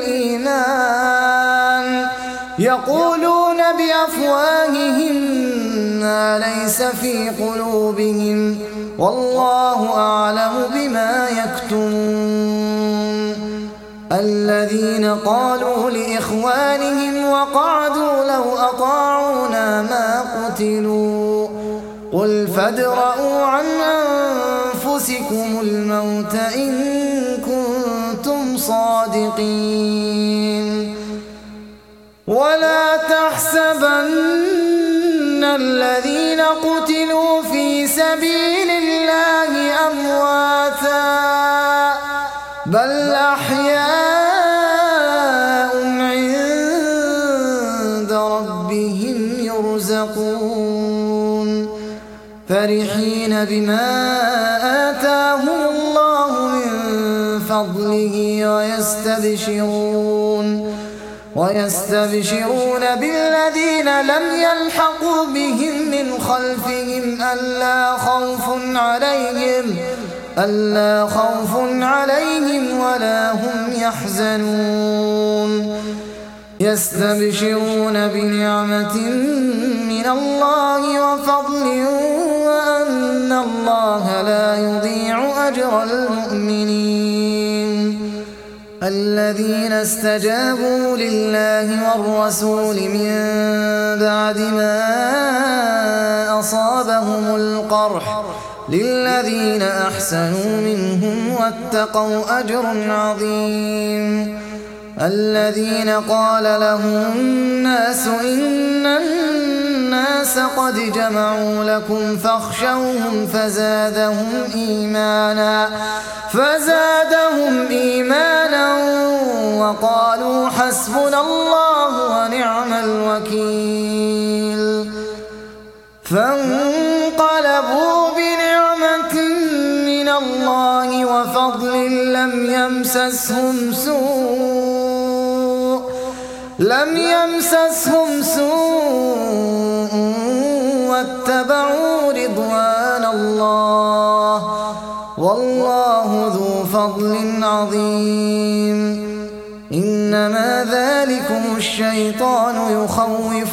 للإيمان يقولون بأفواههم ما ليس في قلوبهم والله أعلم بما يكتمون. الذين قالوا لإخوانهم وقعدوا لو أطاعونا ما قتلوا قل فادرءوا عن أنفسكم الموت إن كنتم صادقين. ولا تحسبن الذين قتلوا في سبيل الله أمواتا بل أحياء عند ربهم يرزقون فرحين بما آتاهم الله من فضله ويستبشرون بالذين لم يلحقوا بهم من خلفهم ألا خوف عليهم ولا هم يحزنون يستبشرون بنعمة من الله وفضل وأن الله لا يضيع أجر المؤمنين الذين استجابوا لله والرسول من بعد ما أصابهم القرح للذين أحسنوا منهم واتقوا أجر عظيم الذين قال لهم الناس إن الناس قد جمعوا لكم فاخشوهم فزادهم إيمانا وقالوا حسبنا الله ونعم الوكيل فانقلبوا بنعمة من الله وفضل لم يمسسهم سوء واتبعوا رضوان الله والله ذو فضل عظيم إنما ذلكم الشيطان يخوف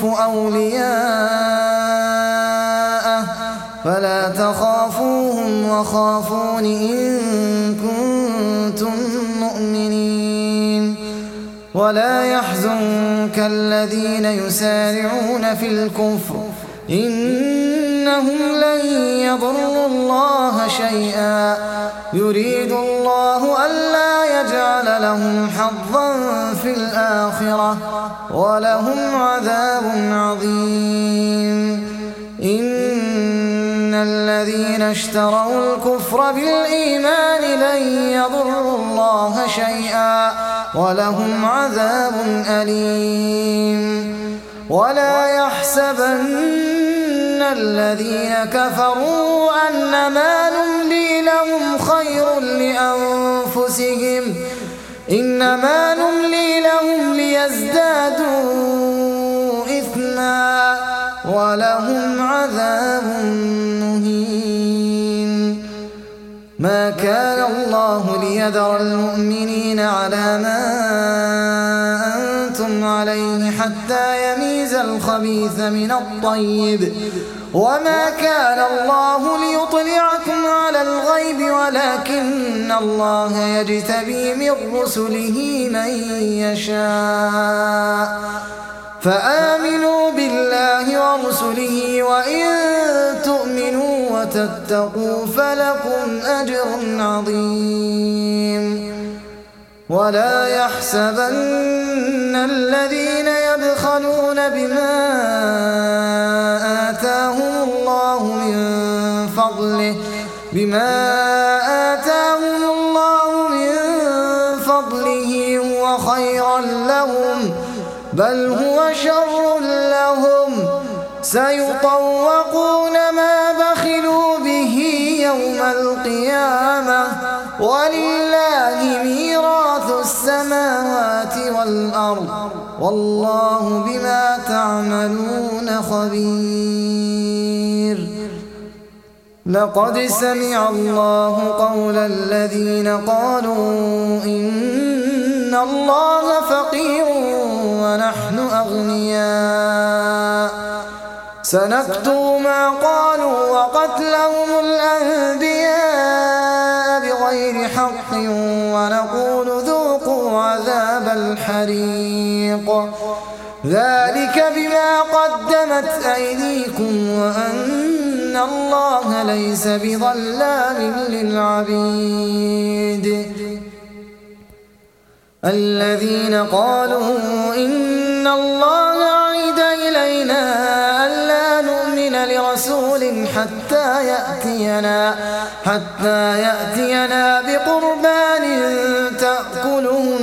أولياءه فلا تخافوهم وخافون إن كنتم مؤمنين ولا يحزنك الذين يسارعون في الكفر إنهم لن يضروا الله شيئا يريد الله ألا يجعل لهم حظا في الآخرة ولهم عذاب عظيم إن الذين اشتروا الكفر بالإيمان لن يضروا الله شيئا ولهم عذاب أليم ولا يحسبن الذين كفروا أنما نملي لهم خير لأنفسهم إنما نملي لهم ليزدادوا إثما ولهم عذاب مهين ما كان الله ليذر المؤمنين على ما أنتم عليه حتى يميز الخبيث من الطيب وما كان الله ليطلعكم على الغيب ولكن الله يجتبي من رسله من يشاء فآمنوا بالله ورسله وإن تؤمنوا وتتقوا فلكم أجر عظيم ولا يحسبن الذين يبخلون بما آتاهم الله من فضله هو خيرا لهم بل هو شر لهم سيطوقون ما بخلوا به يوم القيامة ولله ميراث السماوات والأرض والله بما تعملون خبير لقد سمع الله قول الذين قالوا إن الله فقير ونحن أغنياء سنكتب ما قالوا وقتلهم الأنبياء بغير حق ونقول ذوقوا عذاب الحريق ذلك بما قدمت أيديكم وأن الله ليس بظلام للعبيد الذين قالوا إن الله عهد إلينا ألا نؤمن لرسول حتى يأتينا بقربان تأكله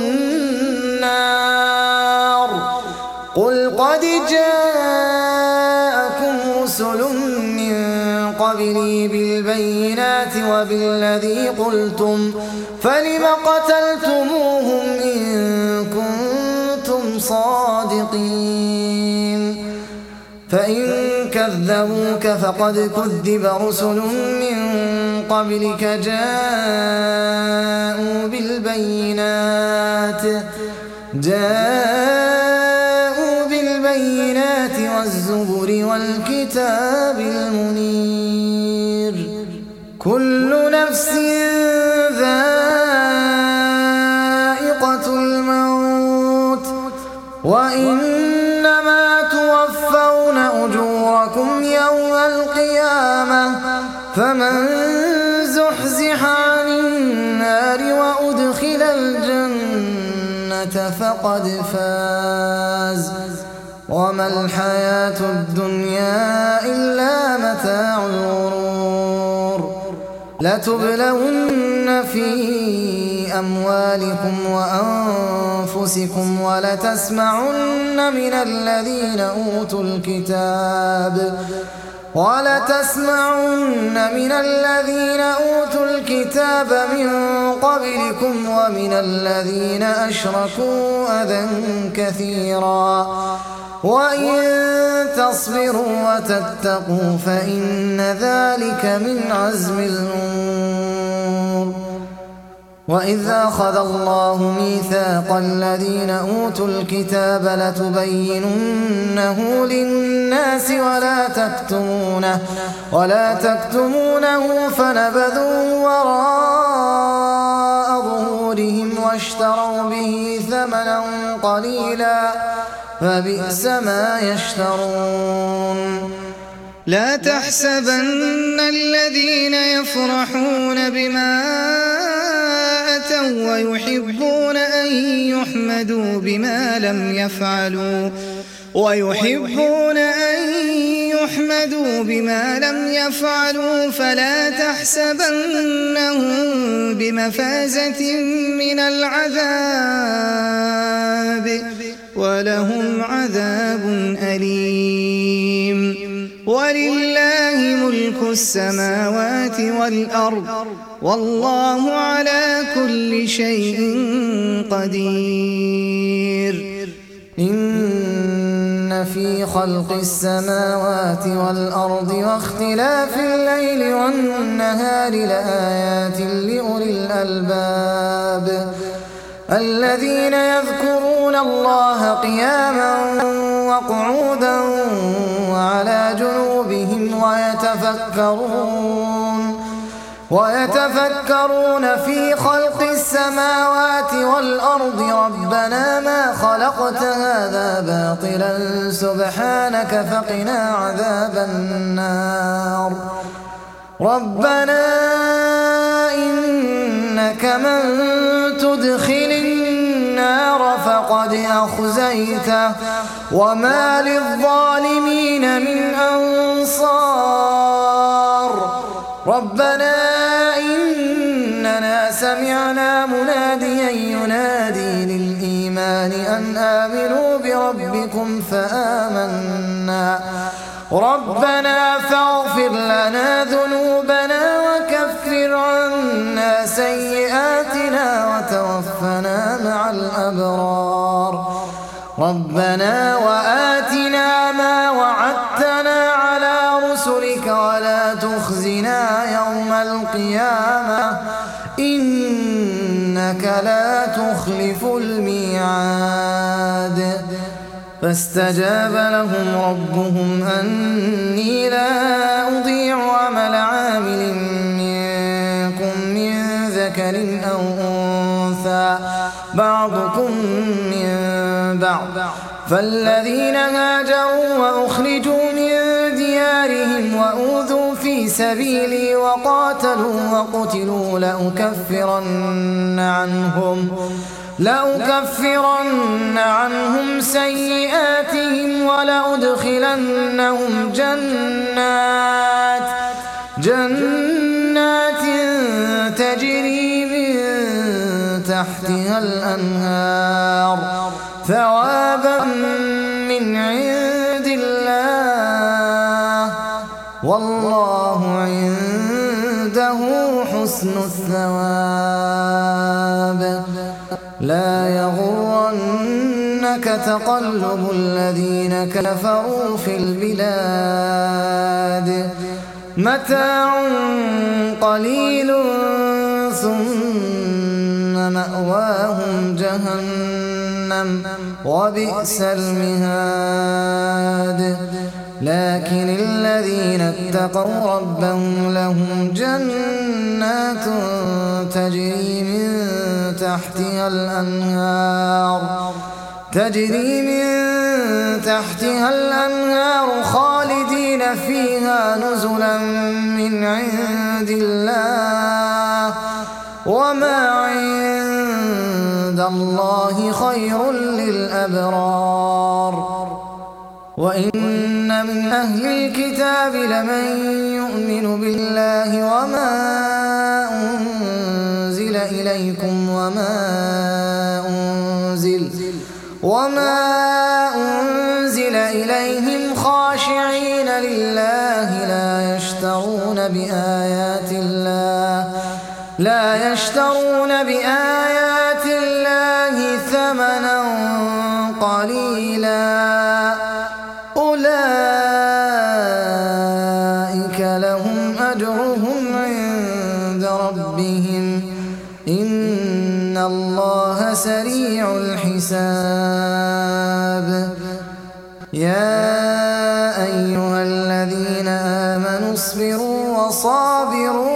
النار قل قد جاءكم رسل من قبلي بالبينات بالبينات وبالذي قلتم فلم قتلتموهم إن كنتم صادقين فإن كذبوك فقد كذب رسل من قبلك جاءوا بالبينات والزبر والكتاب المنير كل نفس ذائقة الموت وإنما توفون أجوركم يوم القيامة فمن زحزح عن النار وأدخل الجنة فقد فاز وما الحياة الدنيا إلا متاع الغرور لتبلون في أموالكم وأنفسكم ولتسمعن من الذين أوتوا الكتاب من قبلكم ومن الذين أشركوا أذى كثيرا وإن تصبروا وتتقوا فإن ذلك من عزم الأمور وإذ أخذ الله ميثاق الذين أوتوا الكتاب لتبيننه للناس ولا تكتمونه فنبذوه وراء ظهورهم واشتروا به ثمنا قليلا فبئس ما يشترون لا تحسبن الذين يفرحون بما أتوا ويحبون أن يحمدوا بما لم يفعلوا فلا تحسبنهم بمفازة من العذاب ولهم عذاب أليم ولله ملك السماوات والأرض والله على كل شيء قدير إن في خلق السماوات والأرض واختلاف الليل والنهار لآيات لأولي الألباب الذين يذكرون الله قياما وقعودا وعلى جنوبهم ويتفكرون في خلق السماوات والأرض ربنا ما خلقت هذا باطلا سبحانك فقنا عذاب النار ربنا إنك من تدخل النار فقد أخزيته وما للظالمين من أنصار ربنا إننا سمعنا مناديا ينادي للإيمان أن آمنوا بربكم فآمنا ربنا فاغفر لنا ذنوبنا وكفر عنا سيئاتنا وتوفنا مع الأبرار ربنا وآتنا ما وعدتنا على رسلك ولا تخزنا يوم القيامة إنك لا تخلف الميعاد فاستجاب لهم ربهم أني لا أضيع عمل عامل منكم من ذكر أو أنثى بعضكم من بعض فالذين هاجروا وأخرجوا من ديارهم وأوذوا في سبيلي وقاتلوا وقتلوا لأكفرن عنهم سيئاتهم ولأدخلنهم جنات تجري من تحتها الأنهار ثوابا من عند الله والله عنده عنده حسن الثواب لا يغرنك تقلب الذين كفروا في البلاد متاع قليل ثم مأواهم جهنم وبئس المهاد لكن الذين اتقوا ربهم لهم جنات تجري من تحتها الأنهار خالدين فيها نزلا من عند الله وما عند الله خير للأبرار وإن من أهل الكتاب لمن يؤمن بالله وما أنزل إليكم وما أنزل إليهم خاشعين لله لا يشترون بآيات الله ثمنا قليلا أولئك لهم أجرهم عند ربهم إن الله سريع الحساب يا أيها الذين آمنوا اصبروا وصابروا